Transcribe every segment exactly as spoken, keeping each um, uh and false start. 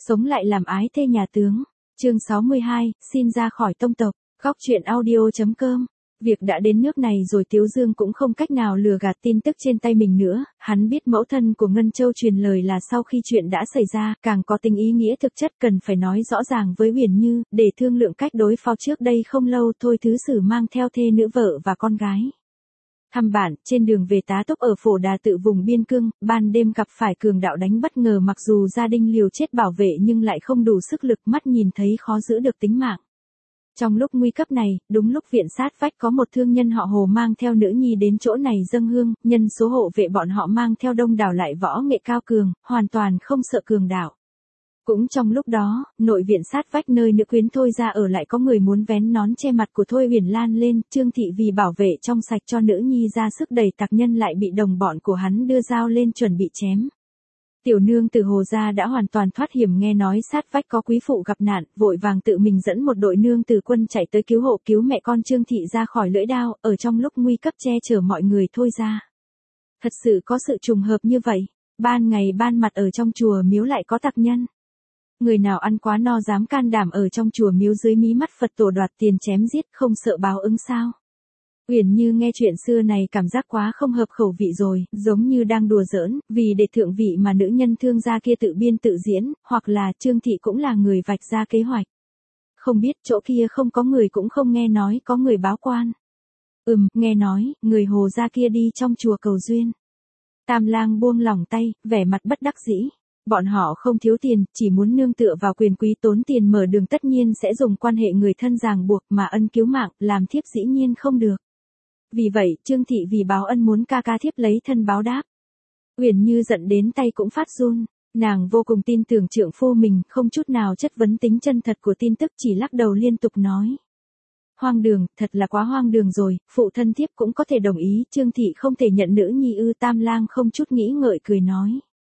Sống lại làm ái thê nhà tướng. Chương sáu mươi hai, xin ra khỏi tông tộc. Góc truyện audio.com. Việc đã đến nước này rồi Tiếu Dương cũng không cách nào lừa gạt tin tức trên tay mình nữa, hắn biết mẫu thân của Ngân Châu truyền lời là sau khi chuyện đã xảy ra, càng có tình ý nghĩa thực chất cần phải nói rõ ràng với Uyển Như, để thương lượng cách đối phó. Trước đây không lâu Thôi Thứ Sử mang theo thê nữ vợ và con gái thăm bản, trên đường về tá túc ở Phổ Đà Tự vùng biên cương, ban đêm gặp phải cường đạo đánh bất ngờ, mặc dù gia đình liều chết bảo vệ nhưng lại không đủ sức lực, mắt nhìn thấy khó giữ được tính mạng. Trong lúc nguy cấp này, đúng lúc viện sát vách có một thương nhân họ Hồ mang theo nữ nhi đến chỗ này dâng hương, nhân số hộ vệ bọn họ mang theo đông đảo lại võ nghệ cao cường, hoàn toàn không sợ cường đạo. Cũng trong lúc đó, nội viện sát vách nơi nữ quyến Thôi ra ở lại có người muốn vén nón che mặt của Thôi Uyển Lan lên, Trương Thị vì bảo vệ trong sạch cho nữ nhi ra sức đẩy tặc nhân lại bị đồng bọn của hắn đưa dao lên chuẩn bị chém. Tiểu nương từ Hồ gia đã hoàn toàn thoát hiểm, nghe nói sát vách có quý phụ gặp nạn, vội vàng tự mình dẫn một đội nương từ quân chạy tới cứu hộ, cứu mẹ con Trương Thị ra khỏi lưỡi đao, ở trong lúc nguy cấp che chở mọi người Thôi ra. Thật sự có sự trùng hợp như vậy, ban ngày ban mặt ở trong chùa miếu lại có tặc nhân. Người nào ăn quá no dám can đảm ở trong chùa miếu dưới mí mắt Phật tổ đoạt tiền chém giết, không sợ báo ứng sao? Uyển Như nghe chuyện xưa này cảm giác quá không hợp khẩu vị rồi, giống như đang đùa giỡn, vì để thượng vị mà nữ nhân thương gia kia tự biên tự diễn, hoặc là Trương Thị cũng là người vạch ra kế hoạch. Không biết chỗ kia không có người, cũng không nghe nói có người báo quan. Ừm, nghe nói, người Hồ gia kia đi trong chùa cầu duyên. Tam Lang buông lỏng tay, vẻ mặt bất đắc dĩ. Bọn họ không thiếu tiền, chỉ muốn nương tựa vào quyền quý, tốn tiền mở đường tất nhiên sẽ dùng quan hệ người thân ràng buộc, mà ân cứu mạng, làm thiếp dĩ nhiên không được. Vì vậy, Trương Thị vì báo ân muốn ca ca thiếp lấy thân báo đáp. Uyển Như giận đến tay cũng phát run, nàng vô cùng tin tưởng trượng phu mình, không chút nào chất vấn tính chân thật của tin tức, chỉ lắc đầu liên tục nói. Hoang đường, thật là quá hoang đường rồi, phụ thân thiếp cũng có thể đồng ý, Trương Thị không thể nhận nữ nhi ư? Tam Lang không chút nghĩ ngợi cười nói.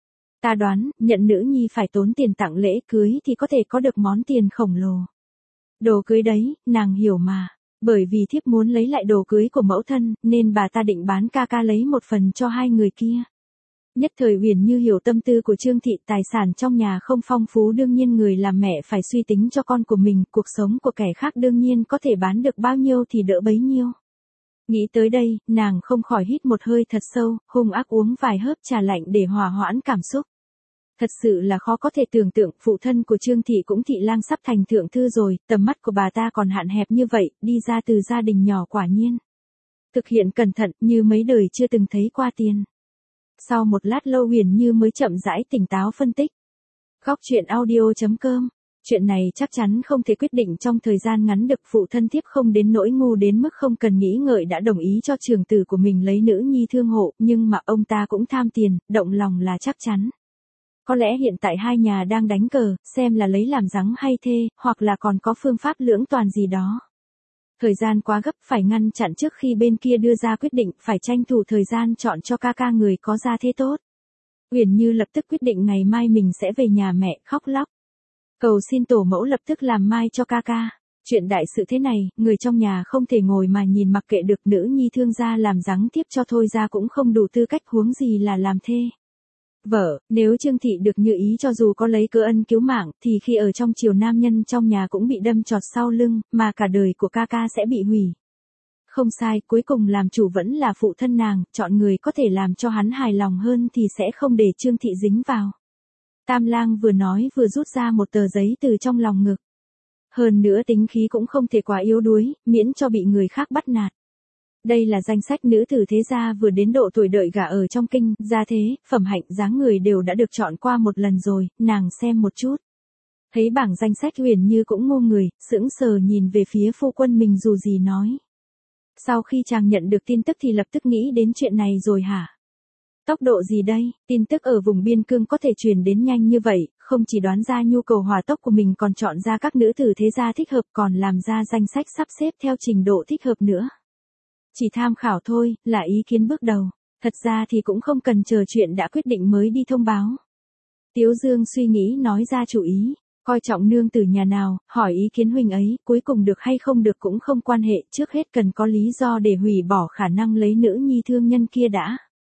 Ta đoán, nhận nữ nhi phải tốn tiền tặng lễ cưới thì có thể có được món tiền khổng lồ. Đồ cưới đấy, nàng hiểu mà. Bởi vì thiếp muốn lấy lại đồ cưới của mẫu thân, nên bà ta định bán ca ca lấy một phần cho hai người kia. Nhất thời Uyển Như hiểu tâm tư của Trương Thị, tài sản trong nhà không phong phú, đương nhiên người làm mẹ phải suy tính cho con của mình, cuộc sống của kẻ khác đương nhiên có thể bán được bao nhiêu thì đỡ bấy nhiêu. Nghĩ tới đây, nàng không khỏi hít một hơi thật sâu, hung ác uống vài hớp trà lạnh để hòa hoãn cảm xúc. Thật sự là khó có thể tưởng tượng, phụ thân của Trương Thị cũng Thị Lang sắp thành thượng thư rồi, tầm mắt của bà ta còn hạn hẹp như vậy, đi ra từ gia đình nhỏ quả nhiên. Thực hiện cẩn thận như mấy đời chưa từng thấy qua tiền. Sau một lát lâu Uyển Như mới chậm rãi tỉnh táo phân tích. Góc truyện audio.com. Chuyện này chắc chắn không thể quyết định trong thời gian ngắn được, phụ thân thiếp không đến nỗi ngu đến mức không cần nghĩ ngợi đã đồng ý cho trưởng tử của mình lấy nữ nhi thương hộ, nhưng mà ông ta cũng tham tiền, động lòng là chắc chắn. Có lẽ hiện tại hai nhà đang đánh cờ, xem là lấy làm rắn hay thê, hoặc là còn có phương pháp lưỡng toàn gì đó. Thời gian quá gấp, phải ngăn chặn trước khi bên kia đưa ra quyết định, phải tranh thủ thời gian chọn cho ca ca người có gia thế tốt. Uyển Như lập tức quyết định ngày mai mình sẽ về nhà mẹ, khóc lóc. Cầu xin tổ mẫu lập tức làm mai cho ca ca. Chuyện đại sự thế này, người trong nhà không thể ngồi mà nhìn mặc kệ được, nữ nhi thương gia làm giáng tiếp cho Thôi ra cũng không đủ tư cách, huống gì là làm thê. Vợ, nếu Trương Thị được như ý, cho dù có lấy cớ ân cứu mạng, thì khi ở trong triều nam nhân trong nhà cũng bị đâm chọt sau lưng, mà cả đời của ca ca sẽ bị hủy. Không sai, cuối cùng làm chủ vẫn là phụ thân nàng, chọn người có thể làm cho hắn hài lòng hơn thì sẽ không để Trương Thị dính vào. Tam Lang vừa nói vừa rút ra một tờ giấy từ trong lòng ngực. Hơn nữa tính khí cũng không thể quá yếu đuối, miễn cho bị người khác bắt nạt. Đây là danh sách nữ tử thế gia vừa đến độ tuổi đợi gả ở trong kinh, gia thế, phẩm hạnh, dáng người đều đã được chọn qua một lần rồi, nàng xem một chút. Thấy bảng danh sách Uyển Như cũng ngu người, sững sờ nhìn về phía phu quân mình dù gì nói. Sau khi chàng nhận được tin tức thì lập tức nghĩ đến chuyện này rồi hả? Tốc độ gì đây? Tin tức ở vùng biên cương có thể truyền đến nhanh như vậy, không chỉ đoán ra nhu cầu hỏa tốc của mình còn chọn ra các nữ tử thế gia thích hợp, còn làm ra danh sách sắp xếp theo trình độ thích hợp nữa. Chỉ tham khảo thôi, là ý kiến bước đầu. Thật ra thì cũng không cần chờ chuyện đã quyết định mới đi thông báo. Tiếu Dương suy nghĩ nói ra chủ ý, coi trọng nương tử nhà nào, hỏi ý kiến huynh ấy, cuối cùng được hay không được cũng không quan hệ, trước hết cần có lý do để hủy bỏ khả năng lấy nữ nhi thương nhân kia đã.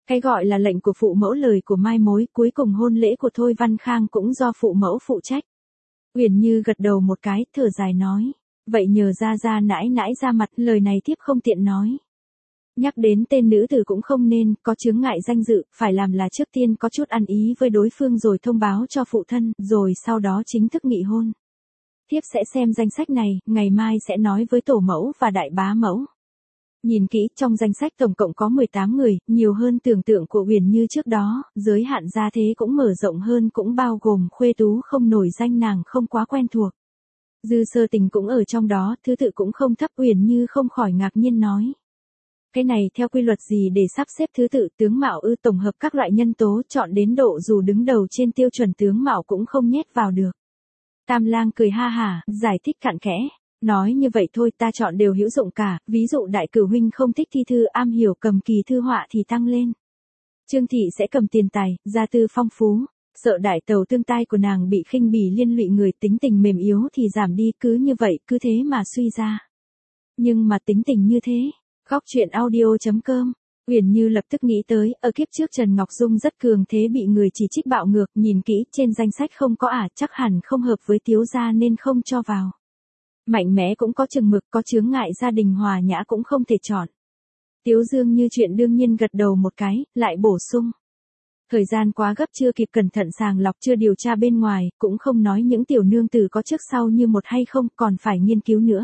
Cái gọi là lệnh của phụ mẫu lời của mai mối, cuối cùng hôn lễ của Thôi Văn Khang cũng do phụ mẫu phụ trách. Uyển Như gật đầu một cái, thở dài nói. Vậy nhờ ra ra nãi nãi ra mặt, lời này thiếp không tiện nói. Nhắc đến tên nữ tử cũng không nên, có chướng ngại danh dự, phải làm là trước tiên có chút ăn ý với đối phương rồi thông báo cho phụ thân, rồi sau đó chính thức nghị hôn. Thiếp sẽ xem danh sách này, ngày mai sẽ nói với tổ mẫu và đại bá mẫu. Nhìn kỹ, trong danh sách tổng cộng có mười tám người, nhiều hơn tưởng tượng của Uyển Như trước đó, giới hạn gia thế cũng mở rộng hơn, cũng bao gồm khuê tú không nổi danh nàng không quá quen thuộc. Dư Sơ Tình cũng ở trong đó, thứ tự cũng không thấp. Uyển Như không khỏi ngạc nhiên nói. Cái này theo quy luật gì để sắp xếp thứ tự? Tướng mạo ư? Tổng hợp các loại nhân tố chọn đến độ dù đứng đầu trên tiêu chuẩn tướng mạo cũng không nhét vào được. Tam Lang cười ha hả, giải thích cặn kẽ. Nói như vậy thôi, ta chọn đều hữu dụng cả, ví dụ đại cửu huynh không thích thi thư, am hiểu cầm kỳ thư họa thì tăng lên. Trương thị sẽ cầm tiền tài, gia tư phong phú, sợ đại tàu tương tai của nàng bị khinh bỉ liên lụy người tính tình mềm yếu thì giảm đi, cứ như vậy, cứ thế mà suy ra. Nhưng mà tính tình như thế, góc truyện audio chấm com, Uyển Như lập tức nghĩ tới, ở kiếp trước Trần Ngọc Dung rất cường thế bị người chỉ trích bạo ngược, nhìn kỹ trên danh sách không có ả, chắc hẳn không hợp với Tiếu gia nên không cho vào. Mạnh mẽ cũng có chừng mực, có chướng ngại gia đình hòa nhã cũng không thể chọn. Tiếu Dương như chuyện đương nhiên gật đầu một cái, lại bổ sung. Thời gian quá gấp chưa kịp cẩn thận sàng lọc, chưa điều tra bên ngoài, cũng không nói những tiểu nương tử có trước sau như một hay không, còn phải nghiên cứu nữa.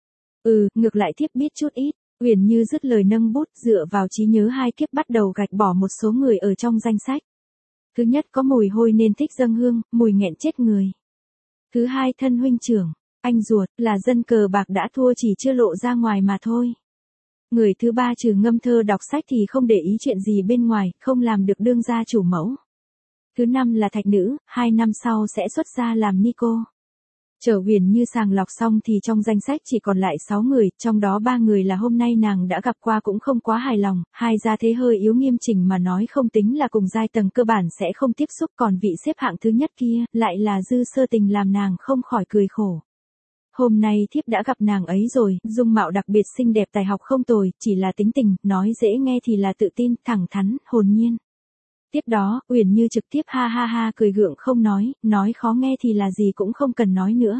Ừ, ngược lại thiếp biết chút ít. Uyển Như dứt lời nâng bút, dựa vào trí nhớ hai kiếp bắt đầu gạch bỏ một số người ở trong danh sách. Thứ nhất có mùi hôi nên thích dâng hương, mùi nghẹn chết người. Thứ hai thân huynh trưởng, anh ruột, là dân cờ bạc đã thua chỉ chưa lộ ra ngoài mà thôi. Người thứ ba trừ ngâm thơ đọc sách thì không để ý chuyện gì bên ngoài, không làm được đương gia chủ mẫu. Thứ năm là thạch nữ, hai năm sau sẽ xuất gia làm ni cô. Chờ Uyển Như sàng lọc xong thì trong danh sách chỉ còn lại sáu người, trong đó ba người là hôm nay nàng đã gặp qua cũng không quá hài lòng, hai gia thế hơi yếu nghiêm chỉnh mà nói không tính là cùng giai tầng cơ bản sẽ không tiếp xúc, còn vị xếp hạng thứ nhất kia, lại là Dư Sơ Tình làm nàng không khỏi cười khổ. Hôm nay thiếp đã gặp nàng ấy rồi, dung mạo đặc biệt xinh đẹp, tài học không tồi, chỉ là tính tình, nói dễ nghe thì là tự tin, thẳng thắn, hồn nhiên. Tiếp đó, Uyển Như trực tiếp ha ha ha cười gượng không nói, nói khó nghe thì là gì cũng không cần nói nữa.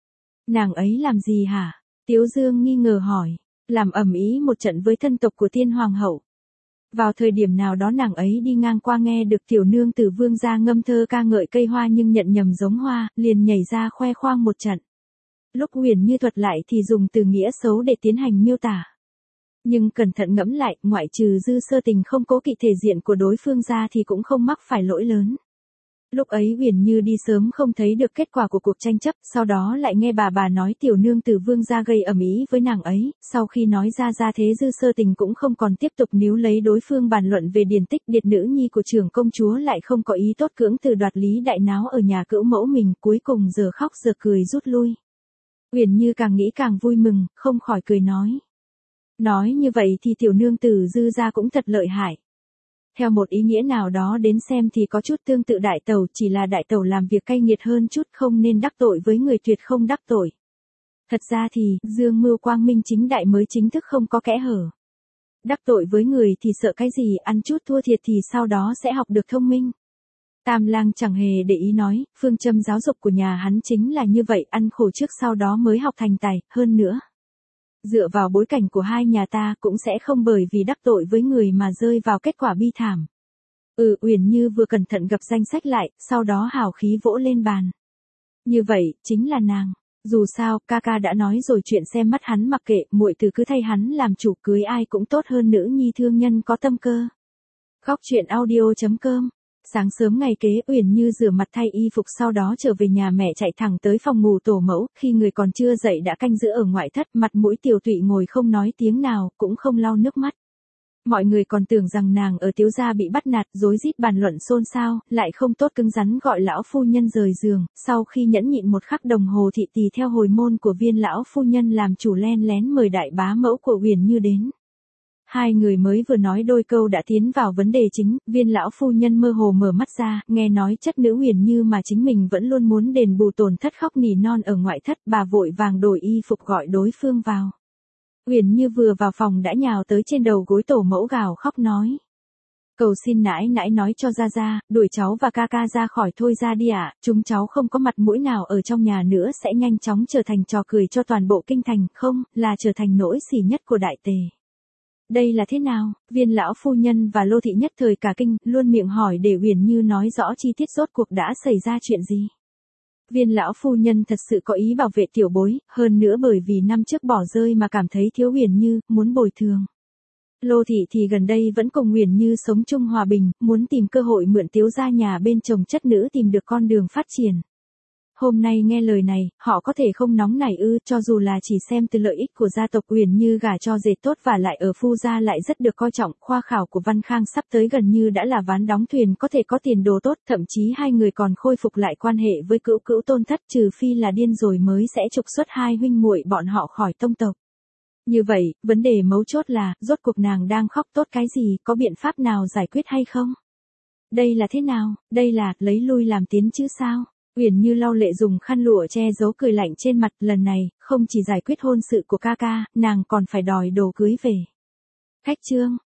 Nàng ấy làm gì hả? Tiếu Dương nghi ngờ hỏi. Làm ầm ĩ một trận với thân tộc của Thiên Hoàng hậu. Vào thời điểm nào đó nàng ấy đi ngang qua nghe được tiểu nương tử Vương gia ngâm thơ ca ngợi cây hoa nhưng nhận nhầm giống hoa, liền nhảy ra khoe khoang một trận. Lúc Uyển Như thuật lại thì dùng từ nghĩa xấu để tiến hành miêu tả. Nhưng cẩn thận ngẫm lại, ngoại trừ Dư Sơ Tình không cố kỵ thể diện của đối phương ra thì cũng không mắc phải lỗi lớn. Lúc ấy Uyển Như đi sớm không thấy được kết quả của cuộc tranh chấp, sau đó lại nghe bà bà nói tiểu nương tử Vương gia gây ầm ĩ với nàng ấy, sau khi nói ra ra thế Dư Sơ Tình cũng không còn tiếp tục níu lấy đối phương bàn luận về điển tích, điệt nữ nhi của trưởng công chúa lại không có ý tốt cưỡng từ đoạt lý đại náo ở nhà cữu mẫu mình, cuối cùng giờ khóc giờ cười rút lui. Uyển Như càng nghĩ càng vui mừng, không khỏi cười nói. Nói như vậy thì tiểu nương tử Dư gia cũng thật lợi hại. Theo một ý nghĩa nào đó đến xem thì có chút tương tự đại tẩu, chỉ là đại tẩu làm việc cay nghiệt hơn chút, không nên đắc tội với người tuyệt không đắc tội. Thật ra thì, dương mưu quang minh chính đại mới chính thức không có kẽ hở. Đắc tội với người thì sợ cái gì, ăn chút thua thiệt thì sau đó sẽ học được thông minh. Tam Lang chẳng hề để ý nói, phương châm giáo dục của nhà hắn chính là như vậy, ăn khổ trước sau đó mới học thành tài, hơn nữa. Dựa vào bối cảnh của hai nhà ta cũng sẽ không bởi vì đắc tội với người mà rơi vào kết quả bi thảm. Ừ, Uyển Như vừa cẩn thận gập danh sách lại, sau đó hào khí vỗ lên bàn. Như vậy, chính là nàng. Dù sao, ca ca đã nói rồi, chuyện xem mắt hắn mặc kệ, muội từ cứ thay hắn làm chủ, cưới ai cũng tốt hơn nữ nhi thương nhân có tâm cơ. Góc truyện audio chấm com. Sáng sớm ngày kế, Uyển Như rửa mặt thay y phục sau đó trở về nhà mẹ, chạy thẳng tới phòng ngủ tổ mẫu, khi người còn chưa dậy đã canh giữ ở ngoại thất, mặt mũi tiều tụy ngồi không nói tiếng nào, cũng không lau nước mắt. Mọi người còn tưởng rằng nàng ở Tiếu gia bị bắt nạt, rối rít bàn luận xôn xao, lại không tốt cứng rắn gọi lão phu nhân rời giường, sau khi nhẫn nhịn một khắc đồng hồ thị tỳ theo hồi môn của Viên lão phu nhân làm chủ len lén mời đại bá mẫu của Uyển Như đến. Hai người mới vừa nói đôi câu đã tiến vào vấn đề chính, Viên lão phu nhân mơ hồ mở mắt ra, nghe nói chất nữ Uyển Như mà chính mình vẫn luôn muốn đền bù tổn thất khóc nỉ non ở ngoại thất, bà vội vàng đổi y phục gọi đối phương vào. Uyển Như vừa vào phòng đã nhào tới trên đầu gối tổ mẫu gào khóc nói. Cầu xin nãi nãi nói cho ra ra, đuổi cháu và ca ca ra khỏi thôi ra đi ạ, chúng cháu không có mặt mũi nào ở trong nhà nữa, sẽ nhanh chóng trở thành trò cười cho toàn bộ kinh thành, không, là trở thành nỗi sỉ nhất của đại tề. Đây là thế nào? Viên lão phu nhân và Lô thị nhất thời cả kinh, luôn miệng hỏi để Uyển Như nói rõ chi tiết rốt cuộc đã xảy ra chuyện gì. Viên lão phu nhân thật sự có ý bảo vệ tiểu bối, hơn nữa bởi vì năm trước bỏ rơi mà cảm thấy thiếu Uyển Như, muốn bồi thường. Lô thị thì gần đây vẫn cùng Uyển Như sống chung hòa bình, muốn tìm cơ hội mượn Tiếu gia nhà bên chồng chất nữ tìm được con đường phát triển. Hôm nay nghe lời này, họ có thể không nóng nảy ư, cho dù là chỉ xem từ lợi ích của gia tộc Uyển Như gả cho dệt tốt và lại ở phu gia lại rất được coi trọng, khoa khảo của Văn Khang sắp tới gần như đã là ván đóng thuyền, có thể có tiền đồ tốt, thậm chí hai người còn khôi phục lại quan hệ với cữu cữu tôn thất, trừ phi là điên rồi mới sẽ trục xuất hai huynh muội bọn họ khỏi tông tộc. Như vậy, vấn đề mấu chốt là, rốt cuộc nàng đang khóc tốt cái gì, có biện pháp nào giải quyết hay không? Đây là thế nào, đây là, lấy lui làm tiến chứ sao? Uyển Như lau lệ dùng khăn lụa che giấu cười lạnh trên mặt, lần này, không chỉ giải quyết hôn sự của ca ca, nàng còn phải đòi đồ cưới về. Khách trương,